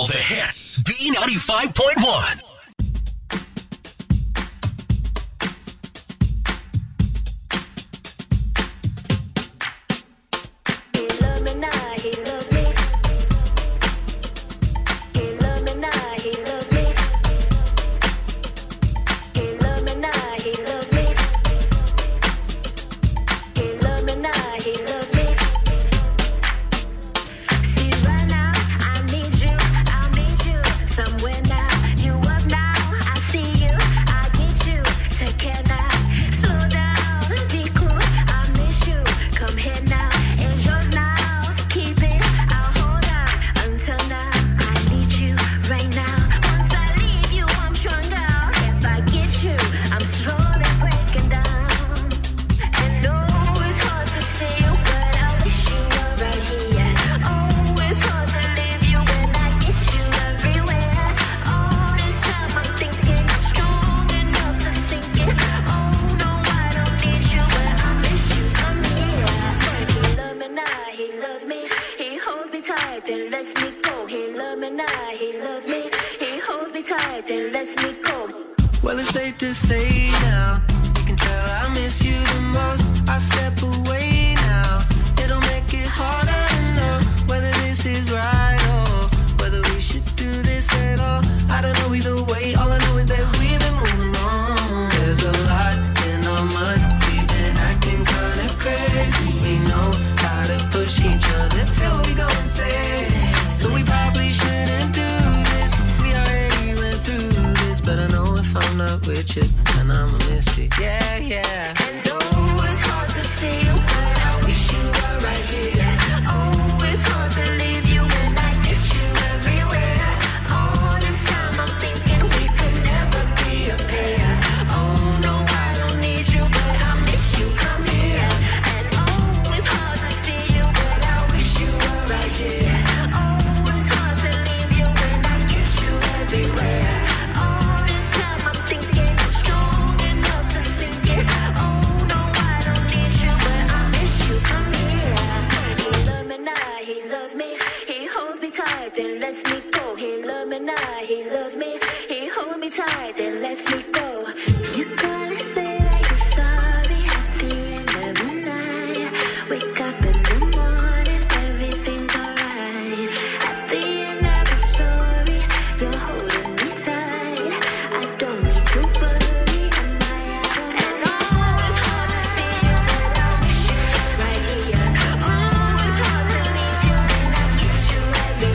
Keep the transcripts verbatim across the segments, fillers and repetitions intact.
All the hits. B ninety-five point one.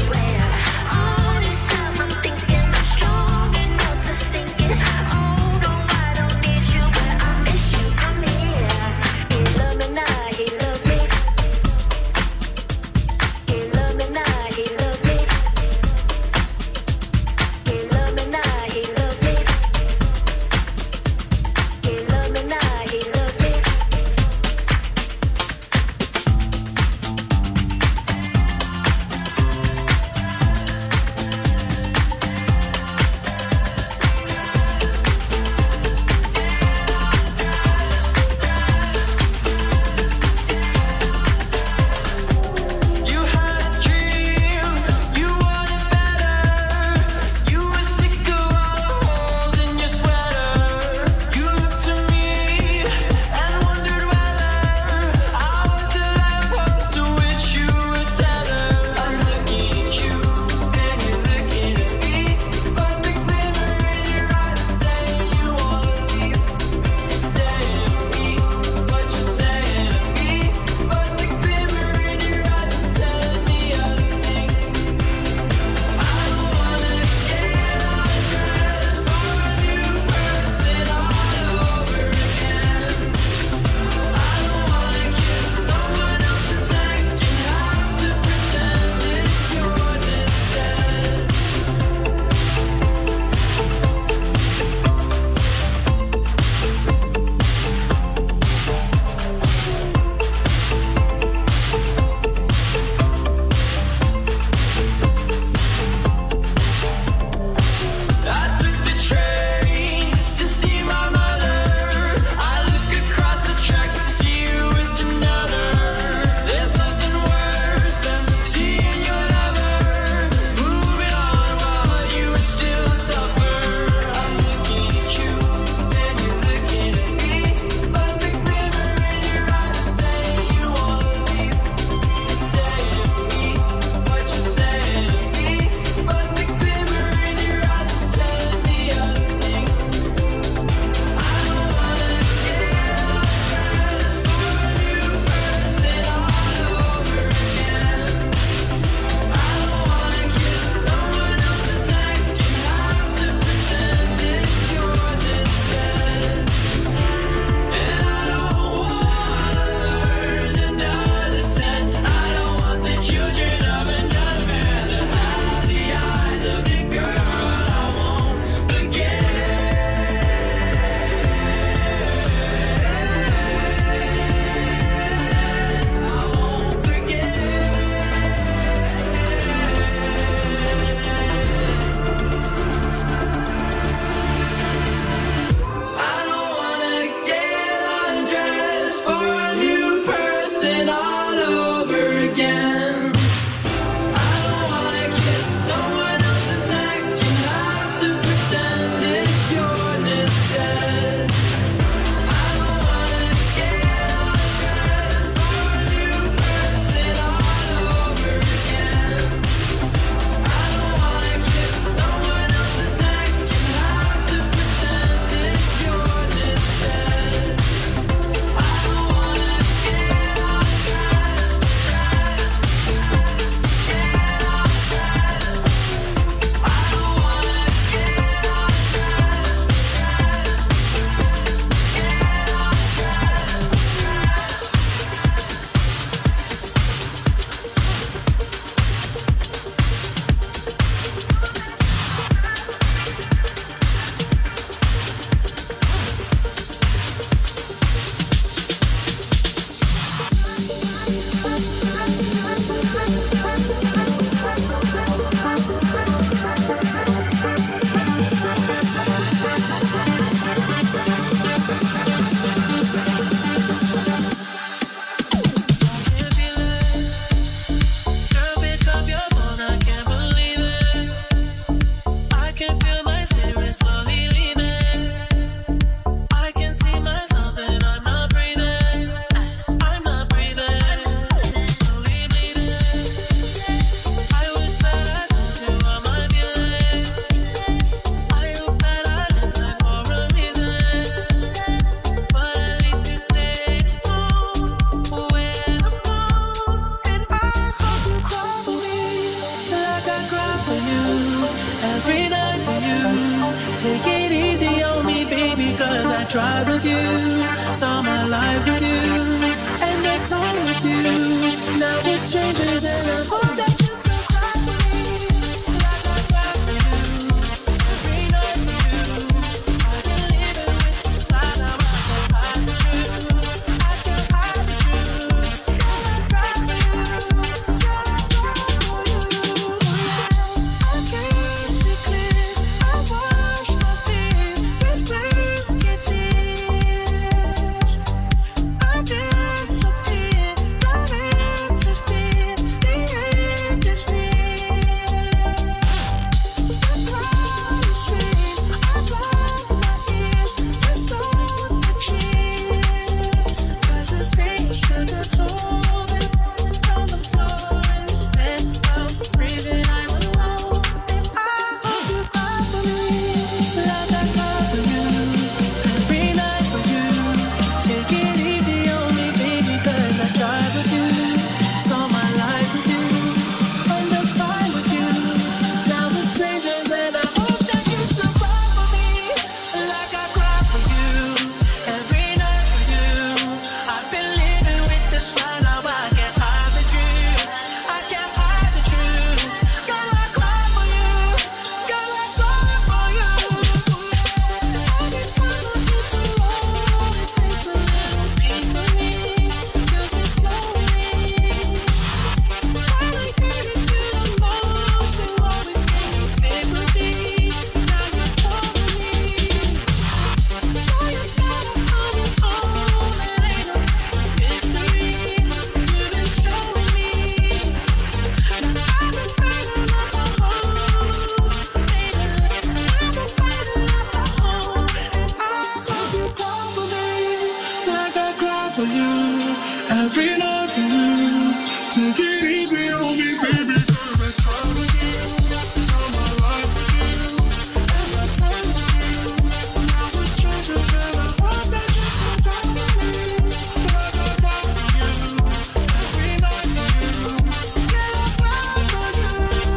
Oh no. every night for you. Take it easy on me, baby, cause I tried with you. Saw my life with you, and I've time with you. Now we're strangers and I hope that you still cry for me, like I cry for you. Every night for you, I've been living with this lie. Now I can't hide the truth, I can't hide the truth. Girl, I cry for you, girl, I cry for you. I can't see clear, I wash my fear with biscuit tears. I disappear, don't interfere, the end is near. I cry the street, I block my ears, just on the cheers. Cause it's me, should have told it on the floor and spent out breathing, I'm alone. And I hope you cry for me, like I cry for you, every night for you. Take it easy on me, baby, cause I tried with you. Saw my life with you, under time with you. Now we're strangers and I hope that you still cry for me, like I cry for you, every night for you. I've been living with this lie, now I can't hide the truth, I can't hide the truth. Girl, I cry for you, girl, I cry for you. Every time I hit the road, it takes a little piece of me, kills me slowly. Finally get it to the most, you always gave me sympathy. Now you're calling me, now you gotta on your own, it ain't no mystery. You've been showing me, now I've been burning up a hole, baby. I've been burning up a hole, and I hope you cry for me, like I cry for you, every night for you. Take it easy on me, baby, cause I try with you. Saw my life with you, and I time with you. Now we're strangers and I hope that you still cry for me, like I cry for you, every night for you. Yeah, I cry for you.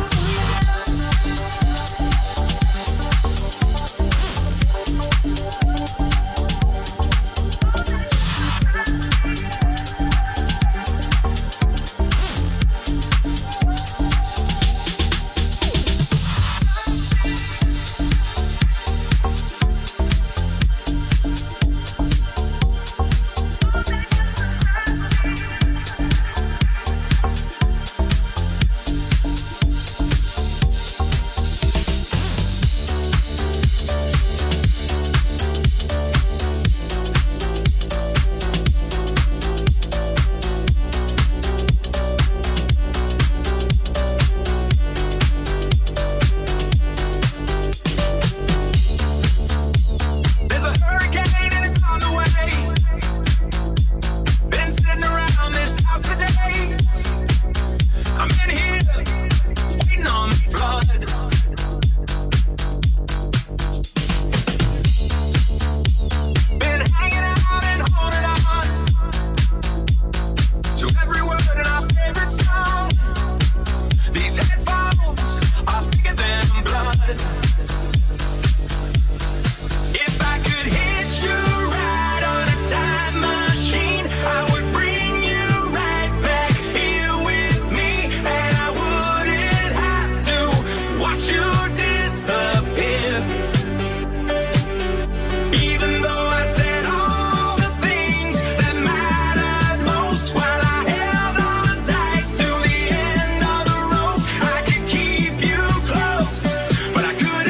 There's a hurricane and it's on the way. Been sitting around this house for days. I'm in here, waiting on the flood. Been hanging out and holding on to every word in our favorite song. These headphones are thicker than blood. If I could hit you right on a time machine, I would bring you right back here with me, and I wouldn't have to watch you disappear. Even though I said all the things that mattered most, while I held on tight to the end of the rope, I could keep you close, but I couldn't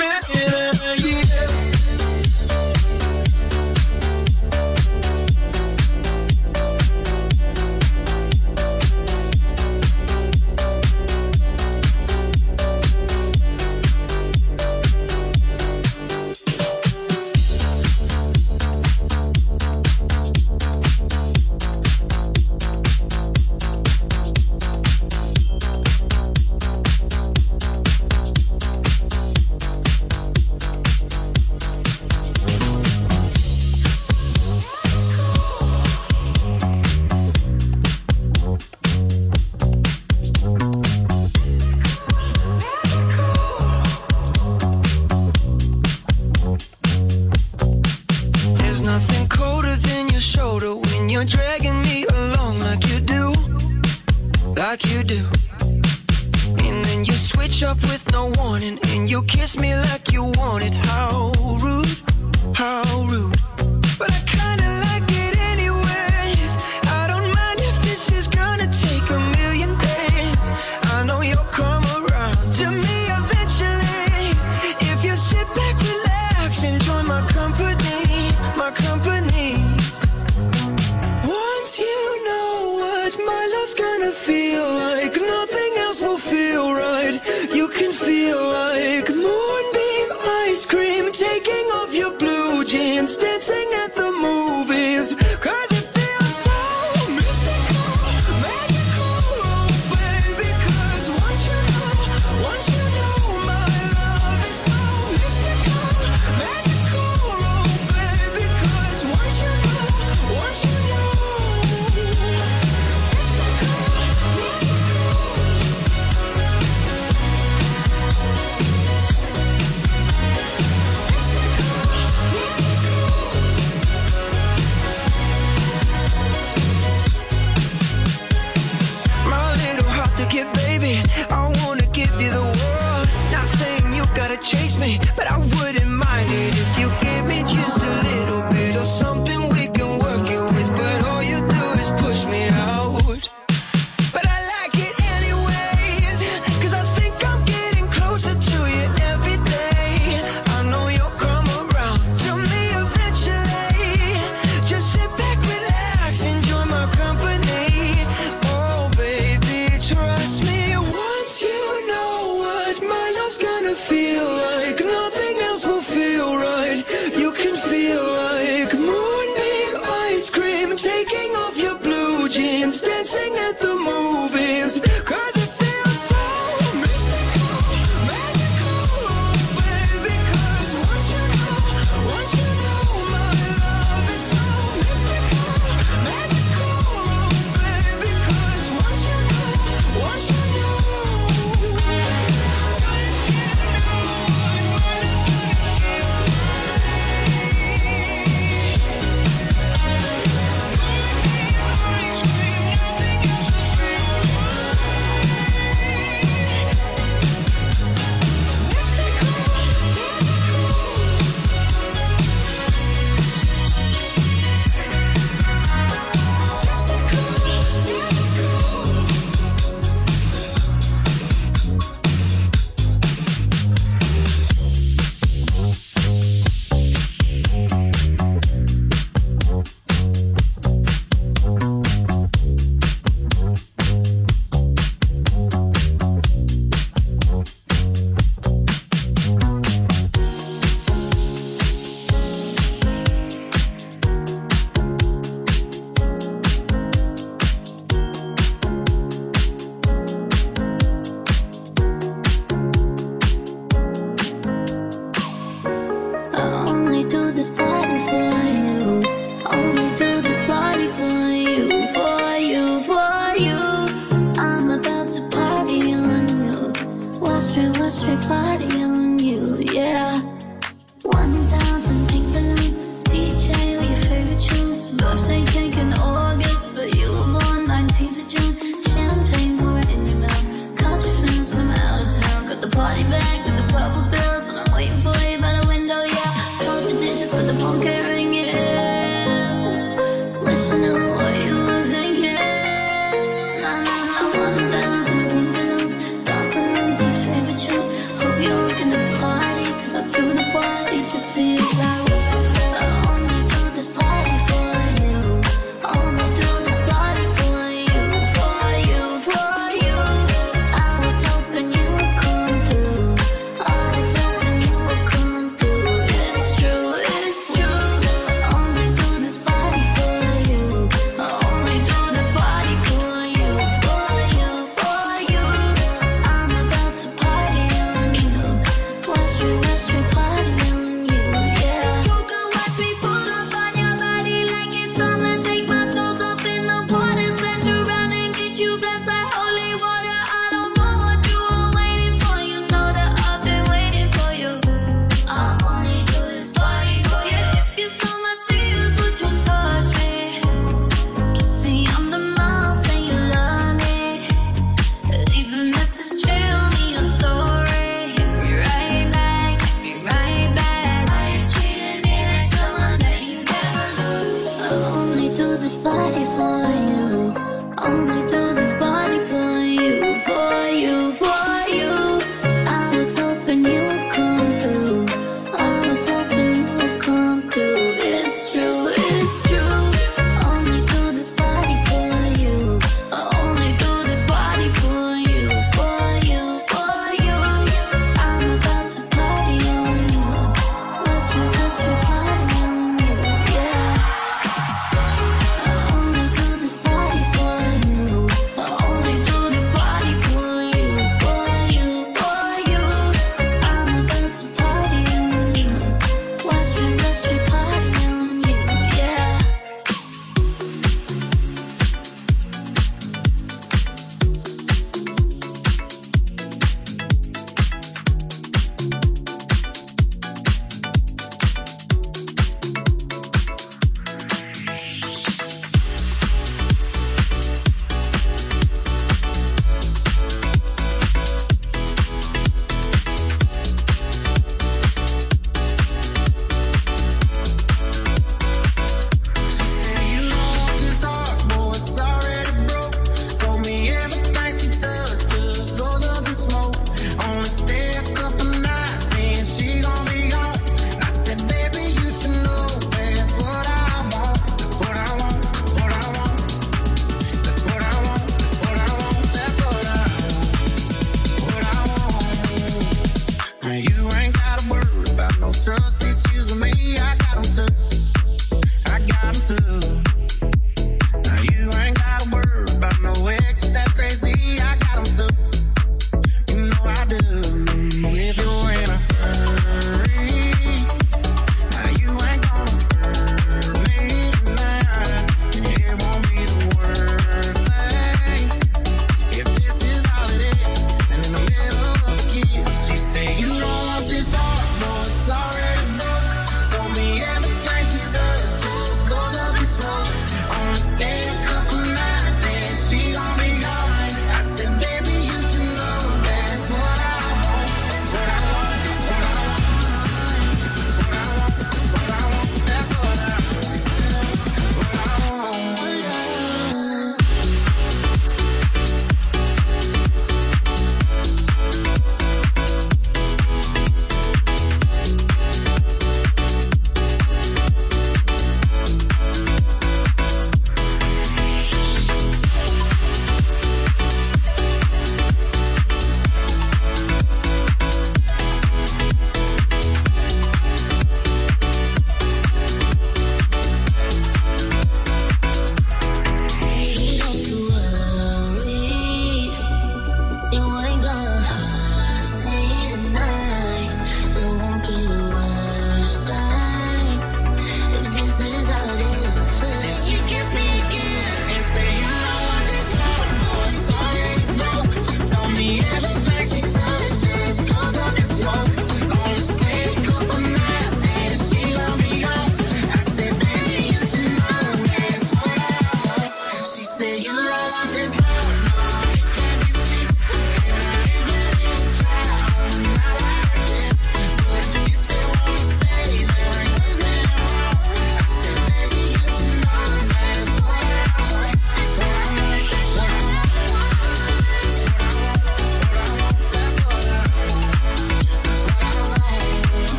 been, yeah. There's nothing colder than your shoulder when you're dragging me along like you do, like you do. And then you switch up with no warning and you kiss me like you want it. How rude, how rude. But I kinda like it anyways. I don't mind if this is gonna take a million days. I know you'll come around to me eventually. If you sit back, relax, enjoy my company, my company. Once you know what my love's gonna feel like, nothing else will feel right. You can feel like moonbeam ice cream, taking off your blue jeans, dancing at the movies. Cause it feels so mystical, magical, oh baby. Cause once you know, once you know my love is so mystical, magical, oh baby. Cause once you know, once you know, my little heart to get, baby. I wanna give you the world. Not saying you gotta chase me, but I wouldn't mind it if you give me just a little bit of something we can work it with. But all you do is push me out. But I like it anyways, cause I think I'm getting closer to you every day. I know you'll come around to me eventually. Just sit back, relax, enjoy my company. Oh baby, trust me. Once you know what my love's gonna feel like, nothing else will feel right. You can feel like moon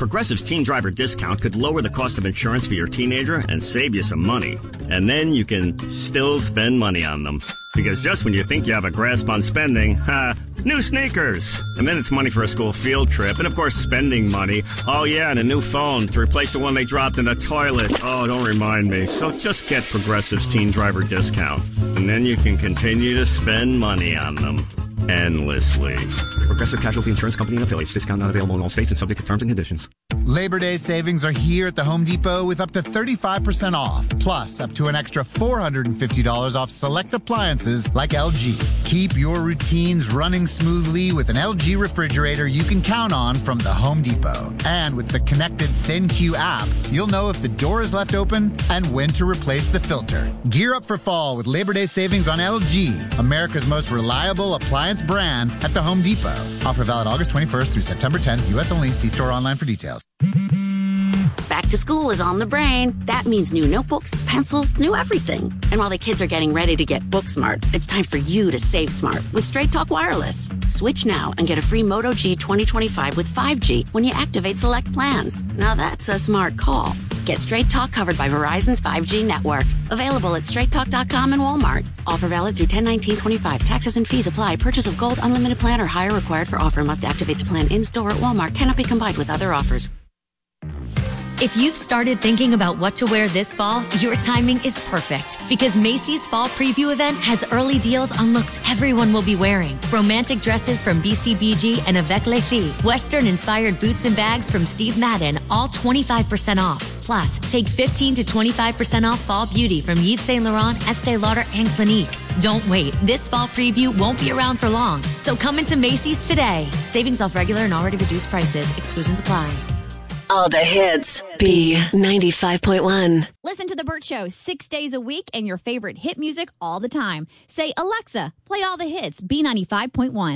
Progressive's Teen Driver discount could lower the cost of insurance for your teenager and save you some money. And then you can still spend money on them. Because just when you think you have a grasp on spending, ha, new sneakers. And then it's money for a school field trip. And of course, spending money. Oh yeah, and a new phone to replace the one they dropped in the toilet. Oh, don't remind me. So just get Progressive's Teen Driver discount. And then you can continue to spend money on them. Endlessly. Progressive Casualty Insurance Company and affiliates. Discount not available in all states and subject to terms and conditions. Labor Day savings are here at the Home Depot with up to thirty-five percent off, plus up to an extra four hundred fifty dollars off select appliances like L G. Keep your routines running smoothly with an L G refrigerator you can count on from the Home Depot. And with the connected ThinQ app, you'll know if the door is left open and when to replace the filter. Gear up for fall with Labor Day savings on L G, America's most reliable appliance brand at the Home Depot. Offer valid August twenty-first through September tenth, U S only. See store online for details. Back to school is on the brain. That means new notebooks, pencils, new everything. And while the kids are getting ready to get book smart, it's time for you to save smart with Straight Talk Wireless. Switch now and get a free Moto G twenty twenty-five with five G when you activate select plans. Now that's a smart call. Get Straight Talk covered by Verizon's five G network. Available at straight talk dot com and Walmart. Offer valid through ten nineteen twenty-five. Taxes and fees apply. Purchase of gold unlimited plan or higher required for offer. Must activate the plan in-store at Walmart. Cannot be combined with other offers. If you've started thinking about what to wear this fall, your timing is perfect because Macy's Fall Preview event has early deals on looks everyone will be wearing. Romantic dresses from B C B G and Avec Les Filles. Western-inspired boots and bags from Steve Madden, all twenty-five percent off. Plus, take fifteen to twenty-five percent off fall beauty from Yves Saint Laurent, Estee Lauder, and Clinique. Don't wait. This fall preview won't be around for long. So come into Macy's today. Savings off regular and already reduced prices. Exclusions apply. All the hits. B ninety-five point one. Listen to The Burt Show six days a week and your favorite hit music all the time. Say, Alexa, play all the hits. B ninety-five point one.